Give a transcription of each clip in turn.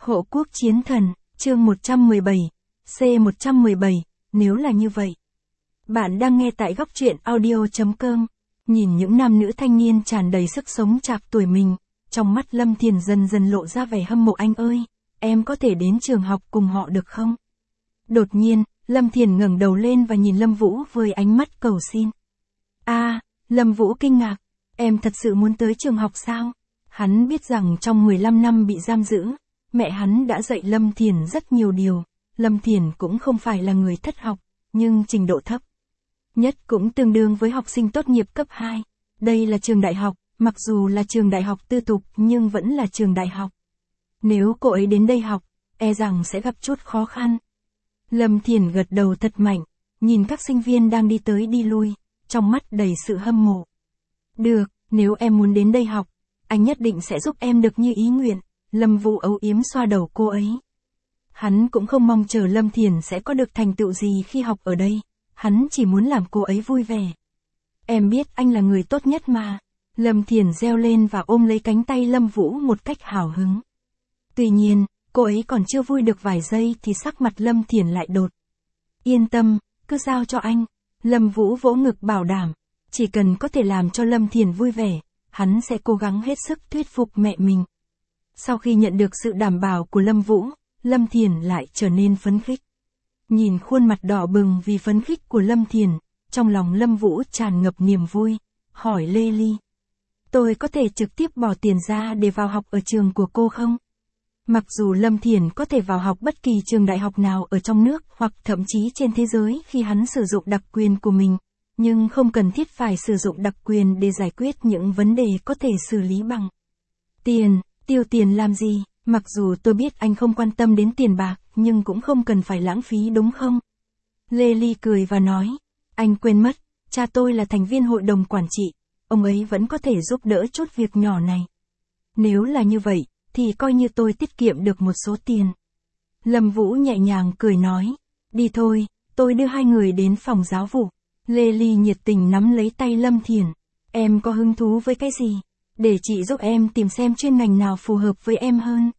Hộ quốc chiến thần, chương 117, C117, nếu là như vậy. Bạn đang nghe tại góc truyện audio.com. Nhìn những nam nữ thanh niên tràn đầy sức sống chạc tuổi mình, trong mắt Lâm Thiền dần dần lộ ra vẻ hâm mộ. Anh ơi, em có thể đến trường học cùng họ được không? Đột nhiên, Lâm Thiền ngẩng đầu lên và nhìn Lâm Vũ với ánh mắt cầu xin. Lâm Vũ kinh ngạc, em thật sự muốn tới trường học sao? Hắn biết rằng trong 15 năm bị giam giữ, mẹ hắn đã dạy Lâm Thiền rất nhiều điều. Lâm Thiền cũng không phải là người thất học, nhưng trình độ thấp nhất cũng tương đương với học sinh tốt nghiệp cấp 2. Đây là trường đại học, mặc dù là trường đại học tư thục nhưng vẫn là trường đại học. Nếu cô ấy đến đây học, e rằng sẽ gặp chút khó khăn. Lâm Thiền gật đầu thật mạnh, nhìn các sinh viên đang đi tới đi lui, trong mắt đầy sự hâm mộ. Được, nếu em muốn đến đây học, anh nhất định sẽ giúp em được như ý nguyện. Lâm Vũ âu yếm xoa đầu cô ấy. Hắn cũng không mong chờ Lâm Thiền sẽ có được thành tựu gì khi học ở đây. Hắn chỉ muốn làm cô ấy vui vẻ. Em biết anh là người tốt nhất mà. Lâm Thiền reo lên và ôm lấy cánh tay Lâm Vũ một cách hào hứng. Tuy nhiên, cô ấy còn chưa vui được vài giây thì sắc mặt Lâm Thiền lại đột. Yên tâm, cứ giao cho anh. Lâm Vũ vỗ ngực bảo đảm. Chỉ cần có thể làm cho Lâm Thiền vui vẻ, hắn sẽ cố gắng hết sức thuyết phục mẹ mình. Sau khi nhận được sự đảm bảo của Lâm Vũ, Lâm Thiền lại trở nên phấn khích. Nhìn khuôn mặt đỏ bừng vì phấn khích của Lâm Thiền, trong lòng Lâm Vũ tràn ngập niềm vui, hỏi Lê Ly. Tôi có thể trực tiếp bỏ tiền ra để vào học ở trường của cô không? Mặc dù Lâm Thiền có thể vào học bất kỳ trường đại học nào ở trong nước hoặc thậm chí trên thế giới khi hắn sử dụng đặc quyền của mình, nhưng không cần thiết phải sử dụng đặc quyền để giải quyết những vấn đề có thể xử lý bằng tiền. Tiêu tiền làm gì? Mặc dù tôi biết anh không quan tâm đến tiền bạc, nhưng cũng không cần phải lãng phí đúng không? Lê Ly cười và nói, anh quên mất, cha tôi là thành viên hội đồng quản trị, ông ấy vẫn có thể giúp đỡ chút việc nhỏ này. Nếu là như vậy, thì coi như tôi tiết kiệm được một số tiền. Lâm Vũ nhẹ nhàng cười nói, đi thôi, tôi đưa hai người đến phòng giáo vụ. Lê Ly nhiệt tình nắm lấy tay Lâm Thiền, em có hứng thú với cái gì? Để chị giúp em tìm xem chuyên ngành nào phù hợp với em hơn.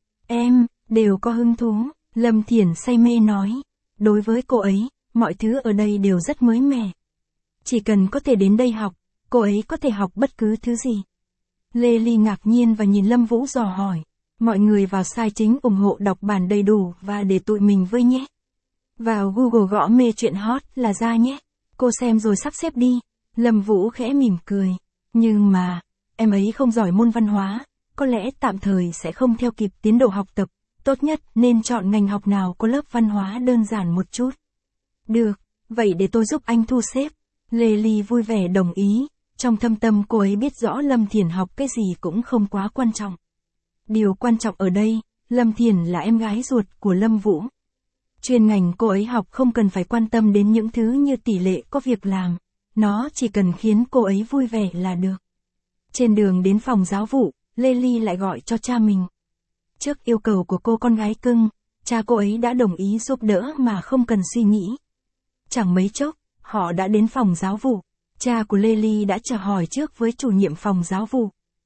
Em, đều có hứng thú, Lâm Thiền say mê nói. Đối với cô ấy, mọi thứ ở đây đều rất mới mẻ. Chỉ cần có thể đến đây học, cô ấy có thể học bất cứ thứ gì. Lê Ly ngạc nhiên và nhìn Lâm Vũ dò hỏi. Mọi người vào site chính ủng hộ đọc bản đầy đủ và để tụi mình với nhé. Vào Google gõ mê truyện hot là ra nhé. Cô xem rồi sắp xếp đi. Lâm Vũ khẽ mỉm cười. Nhưng mà, em ấy không giỏi môn văn hóa, có lẽ tạm thời sẽ không theo kịp tiến độ học tập, tốt nhất nên chọn ngành học nào có lớp văn hóa đơn giản một chút. Được, vậy để tôi giúp anh thu xếp. Lê Ly vui vẻ đồng ý, trong thâm tâm cô ấy biết rõ Lâm Thiền học cái gì cũng không quá quan trọng. Điều quan trọng ở đây, Lâm Thiền là em gái ruột của Lâm Vũ. Chuyên ngành cô ấy học không cần phải quan tâm đến những thứ như tỷ lệ có việc làm, nó chỉ cần khiến cô ấy vui vẻ là được. Trên đường đến phòng giáo vụ, Lê Ly lại gọi cho cha mình. Trước yêu cầu của cô con gái cưng, cha cô ấy đã đồng ý giúp đỡ mà không cần suy nghĩ. Chẳng mấy chốc, họ đã đến phòng giáo vụ. Cha của Lê Ly đã chào hỏi trước với chủ nhiệm phòng giáo vụ.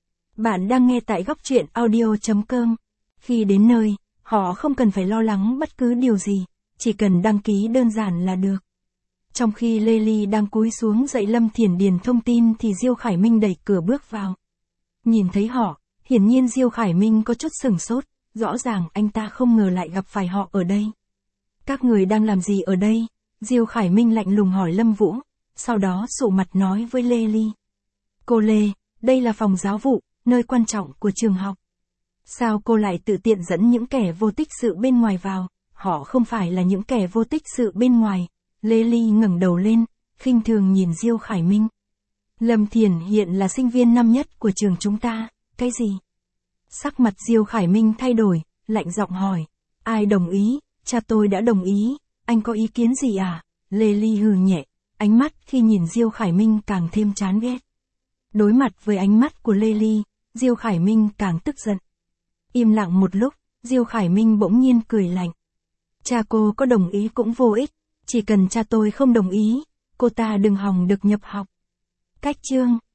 Bạn đang nghe tại góc truyện audio.com. Khi đến nơi, họ không cần phải lo lắng bất cứ điều gì, chỉ cần đăng ký đơn giản là được. Trong khi Lê Ly đang cúi xuống dạy Lâm Thiền điền thông tin thì Diêu Khải Minh đẩy cửa bước vào. Nhìn thấy họ, hiển nhiên Diêu Khải Minh có chút sửng sốt, rõ ràng anh ta không ngờ lại gặp phải họ ở đây. Các người đang làm gì ở đây? Diêu Khải Minh lạnh lùng hỏi Lâm Vũ, sau đó sụ mặt nói với Lê Ly. Cô Lê, đây là phòng giáo vụ, nơi quan trọng của trường học. Sao cô lại tự tiện dẫn những kẻ vô tích sự bên ngoài vào? Họ không phải là những kẻ vô tích sự bên ngoài. Lê Ly ngẩng đầu lên, khinh thường nhìn Diêu Khải Minh. Lâm Thiền hiện là sinh viên năm nhất của trường chúng ta, cái gì? Sắc mặt Diêu Khải Minh thay đổi, lạnh giọng hỏi. Ai đồng ý? Cha tôi đã đồng ý, anh có ý kiến gì à? Lê Ly hừ nhẹ, ánh mắt khi nhìn Diêu Khải Minh càng thêm chán ghét. Đối mặt với ánh mắt của Lê Ly, Diêu Khải Minh càng tức giận. Im lặng một lúc, Diêu Khải Minh bỗng nhiên cười lạnh. Cha cô có đồng ý cũng vô ích, chỉ cần cha tôi không đồng ý, cô ta đừng hòng được nhập học. Cách chương